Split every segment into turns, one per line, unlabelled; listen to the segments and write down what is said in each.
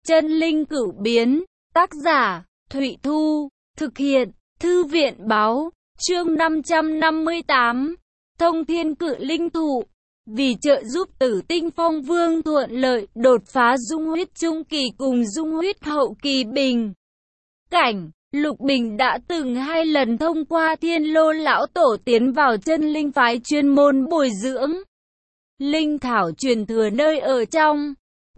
Chân linh cửu biến, tác giả, Thụy Thu, thực hiện, Thư viện báo, chương 558, Thông Thiên Cự Linh Thụ. Vì trợ giúp Tử Tinh Phong Vương thuận lợi đột phá dung huyết trung kỳ cùng dung huyết hậu kỳ bình cảnh, Lục Bình đã từng 2 lần thông qua Thiên Lô lão tổ tiến vào chân linh phái chuyên môn bồi dưỡng linh thảo truyền thừa nơi ở trong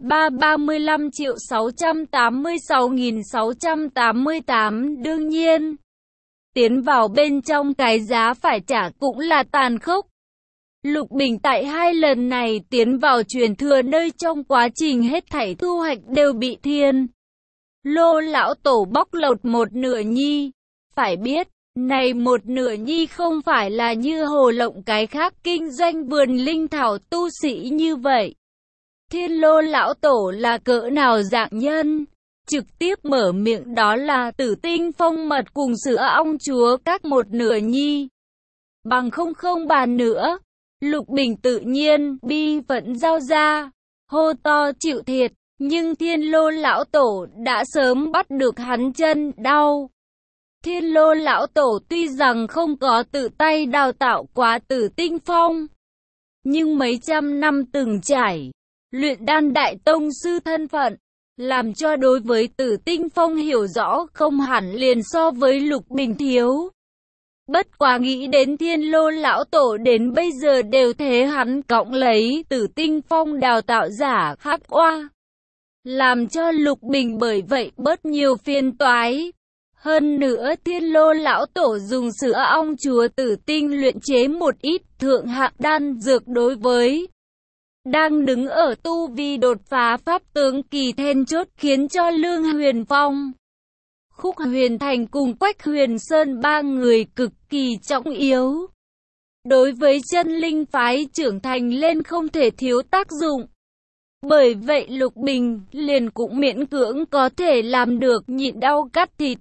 35.686.688. Đương nhiên, tiến vào bên trong cái giá phải trả cũng là tàn khốc. Lục Bình tại 2 lần này tiến vào truyền thừa nơi trong quá trình hết thảy thu hoạch đều bị Thiên Lô lão tổ bóc lột một nửa nhi. Phải biết, này một nửa nhi không phải là như Hồ Lộng cái khác kinh doanh vườn linh thảo tu sĩ như vậy. Thiên Lô lão tổ là cỡ nào dạng nhân, trực tiếp mở miệng đó là Tử Tinh Phong mật cùng sữa ong chúa các một nửa nhi. Bằng không bàn nữa, Lục Bình tự nhiên bi vẫn giao ra, hô to chịu thiệt, nhưng Thiên Lô lão tổ đã sớm bắt được hắn chân đau. Thiên Lô lão tổ tuy rằng không có tự tay đào tạo quá Tử Tinh Phong, nhưng mấy trăm năm từng trải luyện đan đại tông sư thân phận, làm cho đối với Tử Tinh Phong hiểu rõ không hẳn liền so với Lục Bình thiếu. Bất quá nghĩ đến Thiên Lô lão tổ đến bây giờ đều thế hắn cõng lấy Tử Tinh Phong đào tạo giả khắc oa, làm cho Lục Bình bởi vậy bớt nhiều phiền toái. Hơn nữa Thiên Lô lão tổ dùng sữa ong chúa tử tinh luyện chế một ít thượng hạng đan dược đối với đang đứng ở tu vi đột phá pháp tướng kỳ then chốt, khiến cho Lương Huyền Phong, Khúc Huyền Thành cùng Quách Huyền Sơn 3 người cực kỳ trọng yếu. Đối với chân linh phái trưởng thành lên không thể thiếu tác dụng. Bởi vậy Lục Bình liền cũng miễn cưỡng có thể làm được nhịn đau cắt thịt.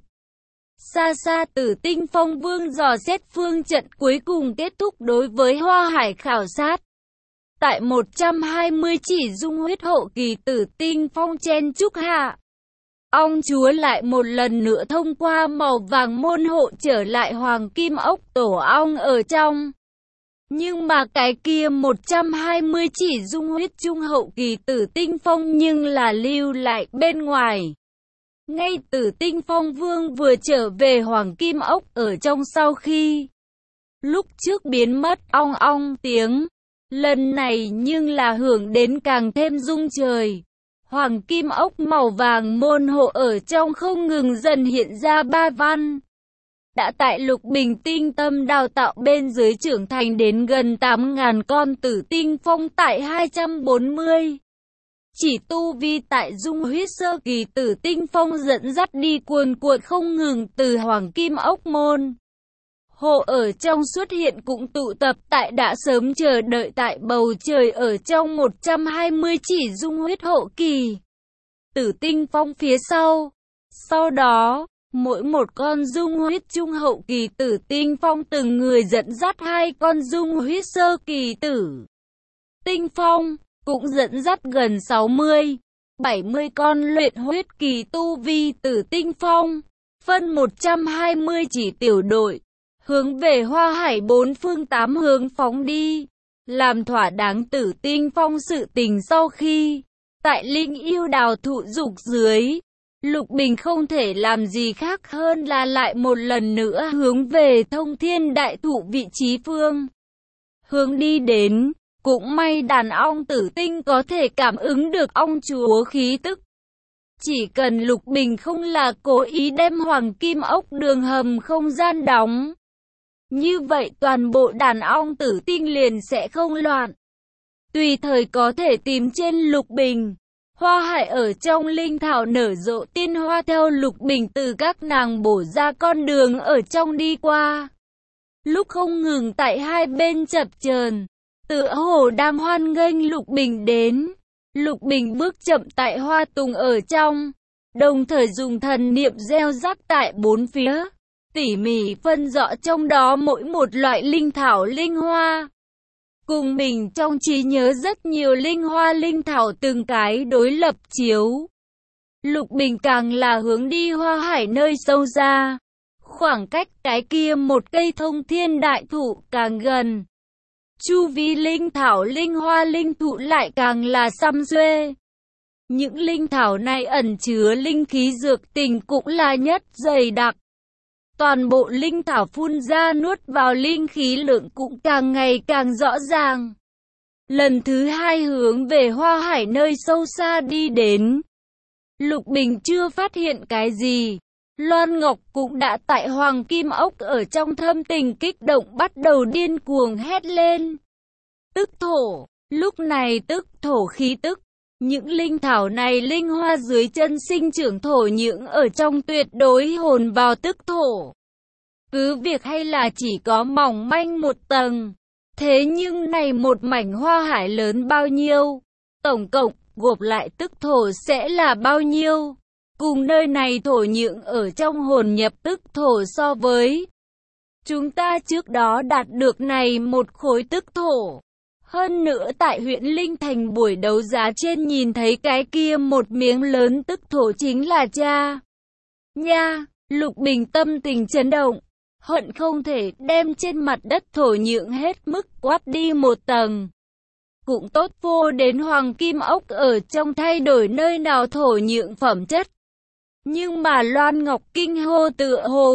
Xa xa Tử Tinh Phong Vương dò xét phương trận cuối cùng kết thúc đối với Hoa Hải khảo sát. Tại 120 chỉ dung huyết hậu kỳ Tử Tinh Phong chen chúc hạ, ong chúa lại một lần nữa thông qua màu vàng môn hộ trở lại Hoàng Kim Ốc tổ ong ở trong. Nhưng mà cái kia 120 chỉ dung huyết trung hậu kỳ Tử Tinh Phong nhưng là lưu lại bên ngoài. Ngay Tử Tinh Phong Vương vừa trở về Hoàng Kim Ốc ở trong sau khi lúc trước biến mất ong ong tiếng, lần này nhưng là hưởng đến càng thêm rung trời. Hoàng Kim Ốc màu vàng môn hộ ở trong không ngừng dần hiện ra ba văn. Đã tại Lục Bình tinh tâm đào tạo bên dưới trưởng thành đến gần 8.000 con Tử Tinh Phong tại 240. Chỉ tu vi tại dung huyết sơ kỳ Tử Tinh Phong dẫn dắt đi cuồn cuộn không ngừng từ Hoàng Kim Ốc môn hộ ở trong xuất hiện cũng tụ tập tại đã sớm chờ đợi tại bầu trời ở trong 120 chỉ dung huyết hậu kỳ Tử Tinh Phong phía sau. Sau đó, mỗi một con dung huyết trung hậu kỳ Tử Tinh Phong từng người dẫn dắt 2 con dung huyết sơ kỳ Tử Tinh Phong, cũng dẫn dắt gần 60-70 con luyện huyết kỳ tu vi Tử Tinh Phong, phân 120 chỉ tiểu đội, hướng về Hoa Hải 4 phương 8 hướng phóng đi, làm thỏa đáng Tử Tinh Phong sự tình. Sau khi tại linh yêu đào thụ dục dưới, Lục Bình không thể làm gì khác hơn là lại một lần nữa hướng về Thông Thiên đại thụ vị trí phương hướng đi đến. Cũng may đàn ong tử tinh có thể cảm ứng được ong chúa khí tức. Chỉ cần Lục Bình không là cố ý đem Hoàng Kim Ốc đường hầm không gian đóng, như vậy toàn bộ đàn ong tử tinh liền sẽ không loạn. Tùy thời có thể tìm trên Lục Bình. Hoa Hải ở trong linh thảo nở rộ tiên hoa theo Lục Bình từ các nàng bổ ra con đường ở trong đi qua. Lúc không ngừng tại hai bên chập chờn, tựa hồ đang hoan nghênh Lục Bình đến. Lục Bình bước chậm tại hoa tùng ở trong, đồng thời dùng thần niệm gieo rắc tại bốn phía, tỉ mỉ phân rõ trong đó mỗi một loại linh thảo linh hoa. Cùng mình trong trí nhớ rất nhiều linh hoa linh thảo từng cái đối lập chiếu Lục Bình càng là hướng đi Hoa Hải nơi sâu xa. Khoảng cách cái kia một cây thông thiên đại thụ càng gần. Chu vi linh thảo linh hoa linh thụ lại càng là săm xuê. Những linh thảo này ẩn chứa linh khí dược tình cũng là nhất dày đặc. Toàn bộ linh thảo phun ra nuốt vào linh khí lượng cũng càng ngày càng rõ ràng. Lần thứ hai hướng về Hoa Hải nơi sâu xa đi đến. Lục Bình chưa phát hiện cái gì. Loan Ngọc cũng đã tại Hoàng Kim Ốc ở trong thâm tình kích động bắt đầu điên cuồng hét lên. Tức thổ, lúc này tức thổ khí tức. Những linh thảo này linh hoa dưới chân sinh trưởng thổ những ở trong tuyệt đối hồn vào tức thổ. Cứ việc hay là chỉ có mỏng manh một tầng. Thế nhưng này một mảnh Hoa Hải lớn bao nhiêu? Tổng cộng gộp lại tức thổ sẽ là bao nhiêu? Cùng nơi này thổ nhưỡng ở trong hồn nhập tức thổ so với chúng ta trước đó đạt được này một khối tức thổ. Hơn nữa tại huyện Linh Thành buổi đấu giá trên nhìn thấy cái kia một miếng lớn tức thổ chính là cha. Nha, Lục Bình tâm tình chấn động, hận không thể đem trên mặt đất thổ nhưỡng hết mức quát đi một tầng. Cũng tốt vô đến Hoàng Kim Ốc ở trong thay đổi nơi nào thổ nhưỡng phẩm chất. Nhưng mà Loan Ngọc kinh hô tựa hồ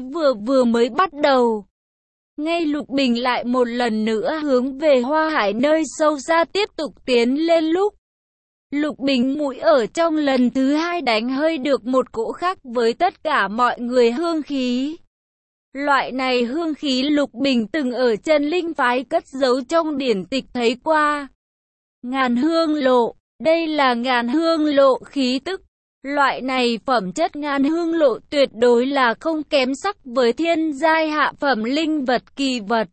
vừa mới bắt đầu. Ngay Lục Bình lại một lần nữa hướng về Hoa Hải nơi sâu xa tiếp tục tiến lên lúc. Lục Bình mũi ở trong lần thứ hai đánh hơi được một cỗ khác với tất cả mọi người hương khí. Loại này hương khí Lục Bình từng ở Chân Linh phái cất giấu trong điển tịch thấy qua. Ngàn hương lộ, đây là ngàn hương lộ khí tức. Loại này phẩm chất ngàn hương lộ tuyệt đối là không kém sắc với thiên giai hạ phẩm linh vật kỳ vật.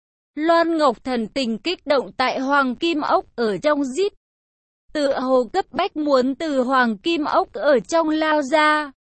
Loan Ngọc thần tình kích động tại Hoàng Kim Ốc ở trong rít. Tựa hồ cấp bách muốn từ Hoàng Kim Ốc ở trong lao ra.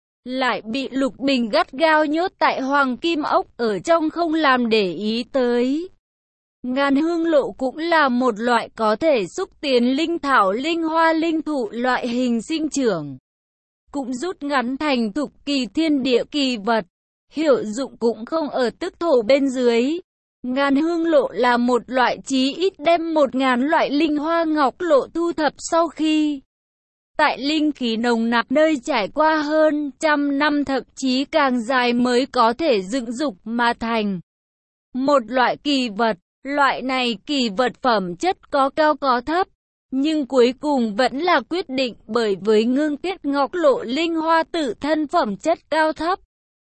Lại bị Lục Bình gắt gao nhốt tại Hoàng Kim Ốc ở trong không làm để ý tới. Ngàn hương lộ cũng là một loại có thể xúc tiến linh thảo linh hoa linh thụ loại hình sinh trưởng. Cũng rút ngắn thành thục kỳ thiên địa kỳ vật. Hiệu dụng cũng không ở tức thổ bên dưới. Ngàn hương lộ là một loại chí ít đem 1000 loại linh hoa ngọc lộ thu thập sau khi tại linh khí nồng nặc nơi trải qua hơn trăm năm thậm chí càng dài mới có thể dựng dục mà thành một loại kỳ vật. Loại này kỳ vật phẩm chất có cao có thấp, nhưng cuối cùng vẫn là quyết định bởi với ngưng tiết ngọc lộ linh hoa tự thân phẩm chất cao thấp.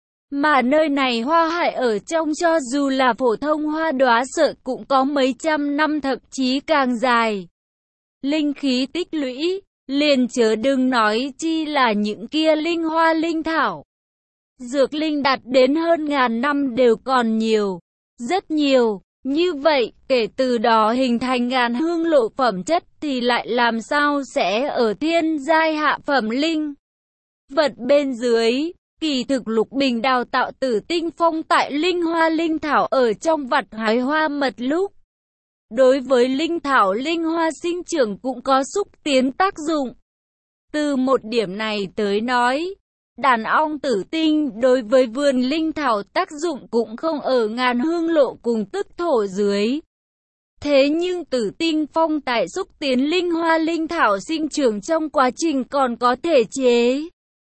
Mà nơi này Hoa Hải ở trong cho dù là phổ thông hoa đóa sợ cũng có mấy trăm năm thậm chí càng dài. Linh khí tích lũy, liền chớ đừng nói chi là những kia linh hoa linh thảo. Dược linh đạt đến hơn 1000 năm đều còn nhiều, rất nhiều. Như vậy, kể từ đó hình thành ngàn hương lộ phẩm chất thì lại làm sao sẽ ở thiên giai hạ phẩm linh vật bên dưới. Kỳ thực Lục Bình đào tạo Tử Tinh Phong tại linh hoa linh thảo ở trong vặt hái hoa mật lúc. Đối với linh thảo linh hoa sinh trưởng cũng có xúc tiến tác dụng. Từ một điểm này tới nói, đàn ong tử tinh đối với vườn linh thảo tác dụng cũng không ở ngàn hương lộ cùng tức thổ dưới. Thế nhưng Tử Tinh Phong tại xúc tiến linh hoa linh thảo sinh trưởng trong quá trình còn có thể chế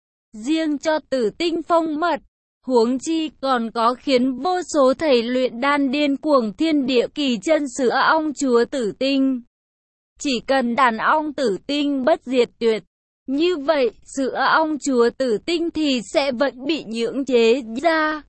riêng cho Tử Tinh Phong mật, huống chi còn có khiến vô số thầy luyện đan điên cuồng thiên địa kỳ chân sữa ong chúa tử tinh. Chỉ cần đàn ong tử tinh bất diệt tuyệt, như vậy sữa ong chúa tử tinh thì sẽ vẫn bị nhưỡng chế ra.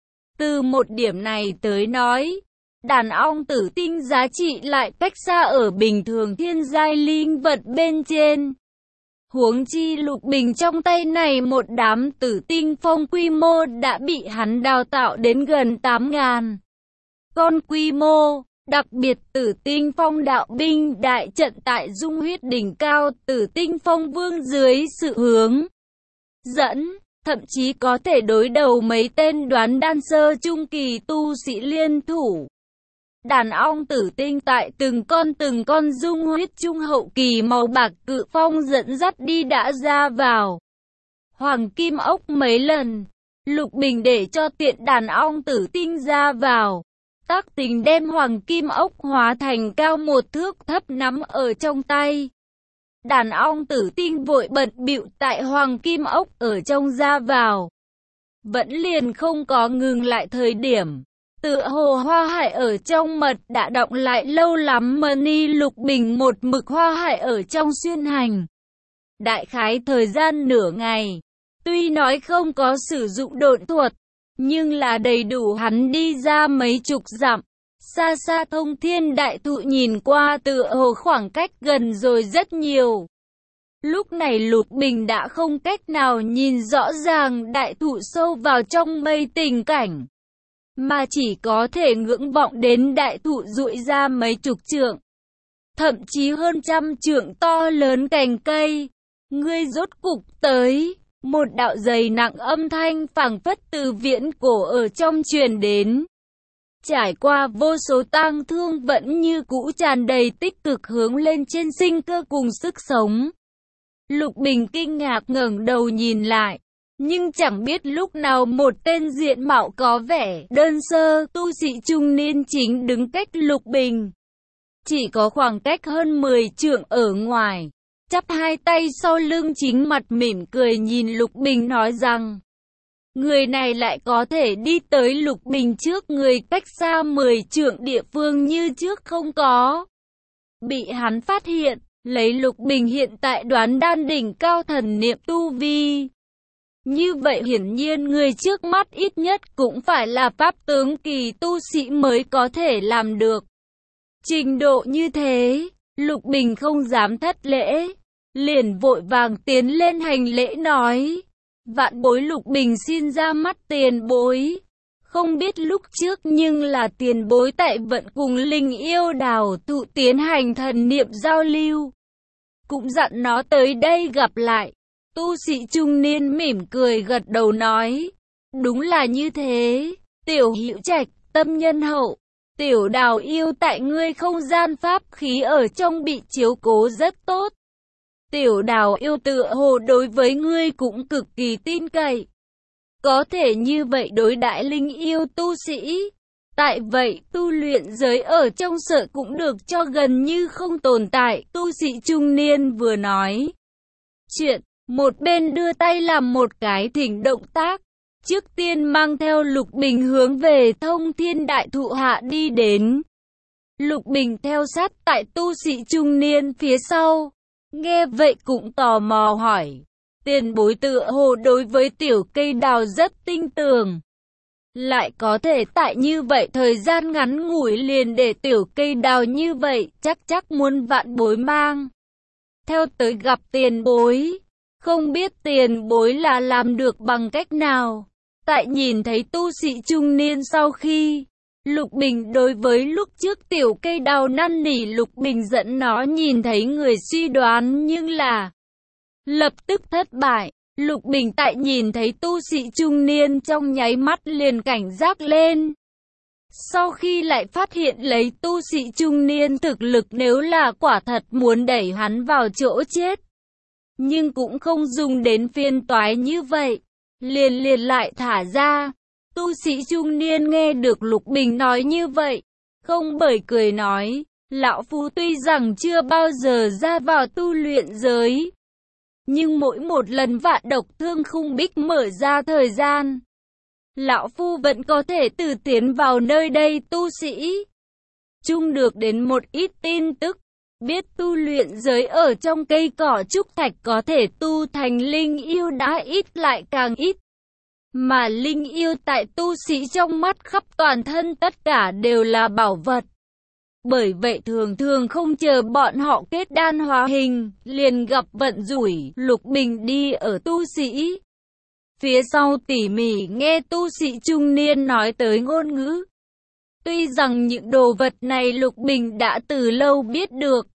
Từ một điểm này tới nói, đàn ong tử tinh giá trị lại cách xa ở bình thường thiên giai linh vật bên trên. Huống chi Lục Bình trong tay này một đám Tử Tinh Phong quy mô đã bị hắn đào tạo đến gần 8000 con quy mô. Đặc biệt Tử Tinh Phong đạo binh đại trận tại Dung Huyết đỉnh cao, Tử Tinh Phong vương dưới sự hướng dẫn, thậm chí có thể đối đầu mấy tên đoán đan sơ trung kỳ tu sĩ liên thủ. Đàn ong tử tinh tại từng con dung huyết trung hậu kỳ màu bạc cự phong dẫn dắt đi đã ra vào Hoàng Kim Ốc mấy lần. Lục Bình để cho tiện đàn ong tử tinh ra vào, tác tình đem Hoàng Kim Ốc hóa thành cao 1 thước thấp nắm ở trong tay. Đàn ong tử tinh vội bận bịu tại Hoàng Kim Ốc ở trong ra vào, vẫn liền không có ngừng lại thời điểm. Tựa hồ Hoa Hải ở trong mật đã động lại lâu lắm mà ni Lục Bình một mực Hoa Hải ở trong xuyên hành. Đại khái thời gian nửa ngày, tuy nói không có sử dụng độn thuật, nhưng là đầy đủ hắn đi ra mấy chục dặm. Xa xa Thông Thiên đại thụ nhìn qua tựa hồ khoảng cách gần rồi rất nhiều. Lúc này Lục Bình đã không cách nào nhìn rõ ràng đại thụ sâu vào trong mây tình cảnh, mà chỉ có thể ngưỡng vọng đến đại thụ dụi ra mấy chục trượng, thậm chí hơn 100 trượng to lớn cành cây. Ngươi rốt cục tới. Một đạo dày nặng âm thanh phảng phất từ viễn cổ ở trong truyền đến. Trải qua vô số tang thương vẫn như cũ tràn đầy tích cực hướng lên trên sinh cơ cùng sức sống. Lục Bình kinh ngạc ngẩng đầu nhìn lại, nhưng chẳng biết lúc nào một tên diện mạo có vẻ đơn sơ tu sĩ trung niên chính đứng cách Lục Bình chỉ có khoảng cách hơn 10 trượng ở ngoài, chắp hai tay sau lưng, chính mặt mỉm cười nhìn Lục Bình nói rằng, người này lại có thể đi tới Lục Bình trước người cách xa 10 trượng địa phương như trước không có bị hắn phát hiện. Lấy Lục Bình hiện tại đoán đan đỉnh cao thần niệm tu vi, như vậy hiển nhiên người trước mắt ít nhất cũng phải là pháp tướng kỳ tu sĩ mới có thể làm được. Trình độ như thế, Lục Bình không dám thất lễ, liền vội vàng tiến lên hành lễ nói, vạn bối Lục Bình xin ra mắt tiền bối. Không biết lúc trước nhưng là tiền bối tại vận cùng linh yêu đào thụ tiến hành thần niệm giao lưu, cũng dặn nó tới đây gặp lại. Tu sĩ trung niên mỉm cười gật đầu nói, đúng là như thế, tiểu hữu trạch, tâm nhân hậu. Tiểu đào yêu tại ngươi không gian pháp khí ở trong bị chiếu cố rất tốt. Tiểu đào yêu tựa hồ đối với ngươi cũng cực kỳ tin cậy. Có thể như vậy đối đãi linh yêu tu sĩ. Tại vậy tu luyện giới ở trong sợ cũng được cho gần như không tồn tại. Tu sĩ trung niên vừa nói chuyện, một bên đưa tay làm một cái thỉnh động tác. Trước tiên mang theo Lục Bình hướng về Thông Thiên đại thụ hạ đi đến. Lục Bình theo sát tại tu sĩ trung niên phía sau. Nghe vậy cũng tò mò hỏi. Tiền bối tựa hồ đối với tiểu cây đào rất tinh tường. Lại có thể tại như vậy thời gian ngắn ngủi liền để tiểu cây đào như vậy, chắc muốn vạn bối mang theo tới gặp tiền bối. Không biết tiền bối là làm được bằng cách nào. Tại nhìn thấy tu sĩ trung niên sau khi, Lục Bình đối với lúc trước tiểu cây đào năn nỉ Lục Bình dẫn nó nhìn thấy người suy đoán nhưng là lập tức thất bại. Lục Bình tại nhìn thấy tu sĩ trung niên trong nháy mắt liền cảnh giác lên. Sau khi lại phát hiện lấy tu sĩ trung niên thực lực nếu là quả thật muốn đẩy hắn vào chỗ chết, nhưng cũng không dùng đến phiên toái như vậy, liền lại thả ra. Tu sĩ trung niên nghe được Lục Bình nói như vậy, không bởi cười nói, lão phu tuy rằng chưa bao giờ ra vào tu luyện giới, nhưng mỗi một lần vạn độc thương khung bích mở ra thời gian, lão phu vẫn có thể từ tiến vào nơi đây tu sĩ chung được đến một ít tin tức. Biết tu luyện giới ở trong cây cỏ trúc thạch có thể tu thành linh yêu đã ít lại càng ít. Mà linh yêu tại tu sĩ trong mắt khắp toàn thân tất cả đều là bảo vật. Bởi vậy thường thường không chờ bọn họ kết đan hóa hình, liền gặp vận rủi. Lục Bình đi ở tu sĩ phía sau tỉ mỉ nghe tu sĩ trung niên nói tới ngôn ngữ. Tuy rằng những đồ vật này Lục Bình đã từ lâu biết được,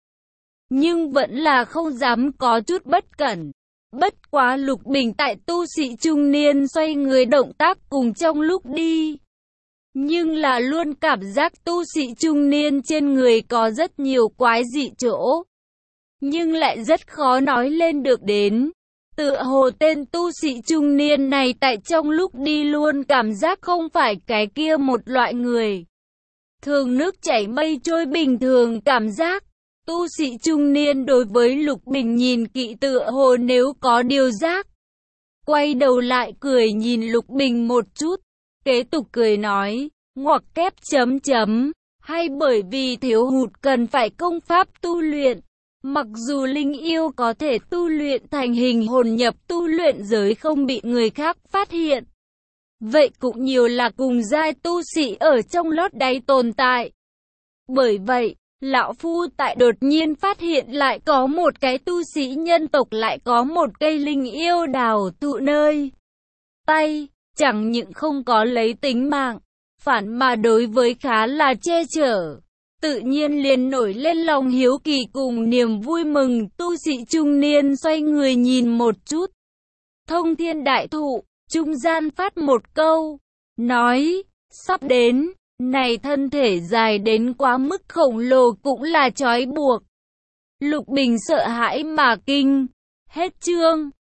nhưng vẫn là không dám có chút bất cẩn. Bất quá Lục Bình tại tu sĩ trung niên xoay người động tác cùng trong lúc đi nhưng là luôn cảm giác tu sĩ trung niên trên người có rất nhiều quái dị chỗ, nhưng lại rất khó nói lên được đến. Tựa hồ tên tu sĩ trung niên này tại trong lúc đi luôn cảm giác không phải cái kia một loại người. Thường nước chảy mây trôi bình thường cảm giác. Tu sĩ trung niên đối với Lục Bình nhìn kỹ tựa hồ nếu có điều giác. Quay đầu lại cười nhìn Lục Bình một chút, kế tục cười nói, ngoặc kép chấm chấm, hay bởi vì thiếu hụt cần phải công pháp tu luyện. Mặc dù linh yêu có thể tu luyện thành hình hồn nhập tu luyện giới không bị người khác phát hiện. Vậy cũng nhiều là cùng giai tu sĩ ở trong lót đáy tồn tại. Bởi vậy, lão phu tại đột nhiên phát hiện lại có một cái tu sĩ nhân tộc lại có một cây linh yêu đào tụ nơi tay, chẳng những không có lấy tính mạng, phản mà đối với khá là che chở. Tự nhiên liền nổi lên lòng hiếu kỳ cùng niềm vui mừng, tu sĩ trung niên xoay người nhìn một chút. Thông thiên đại thụ, trung gian phát một câu, nói, sắp đến, này thân thể dài đến quá mức khổng lồ cũng là trói buộc. Lục Bình sợ hãi mà kinh, hết chương.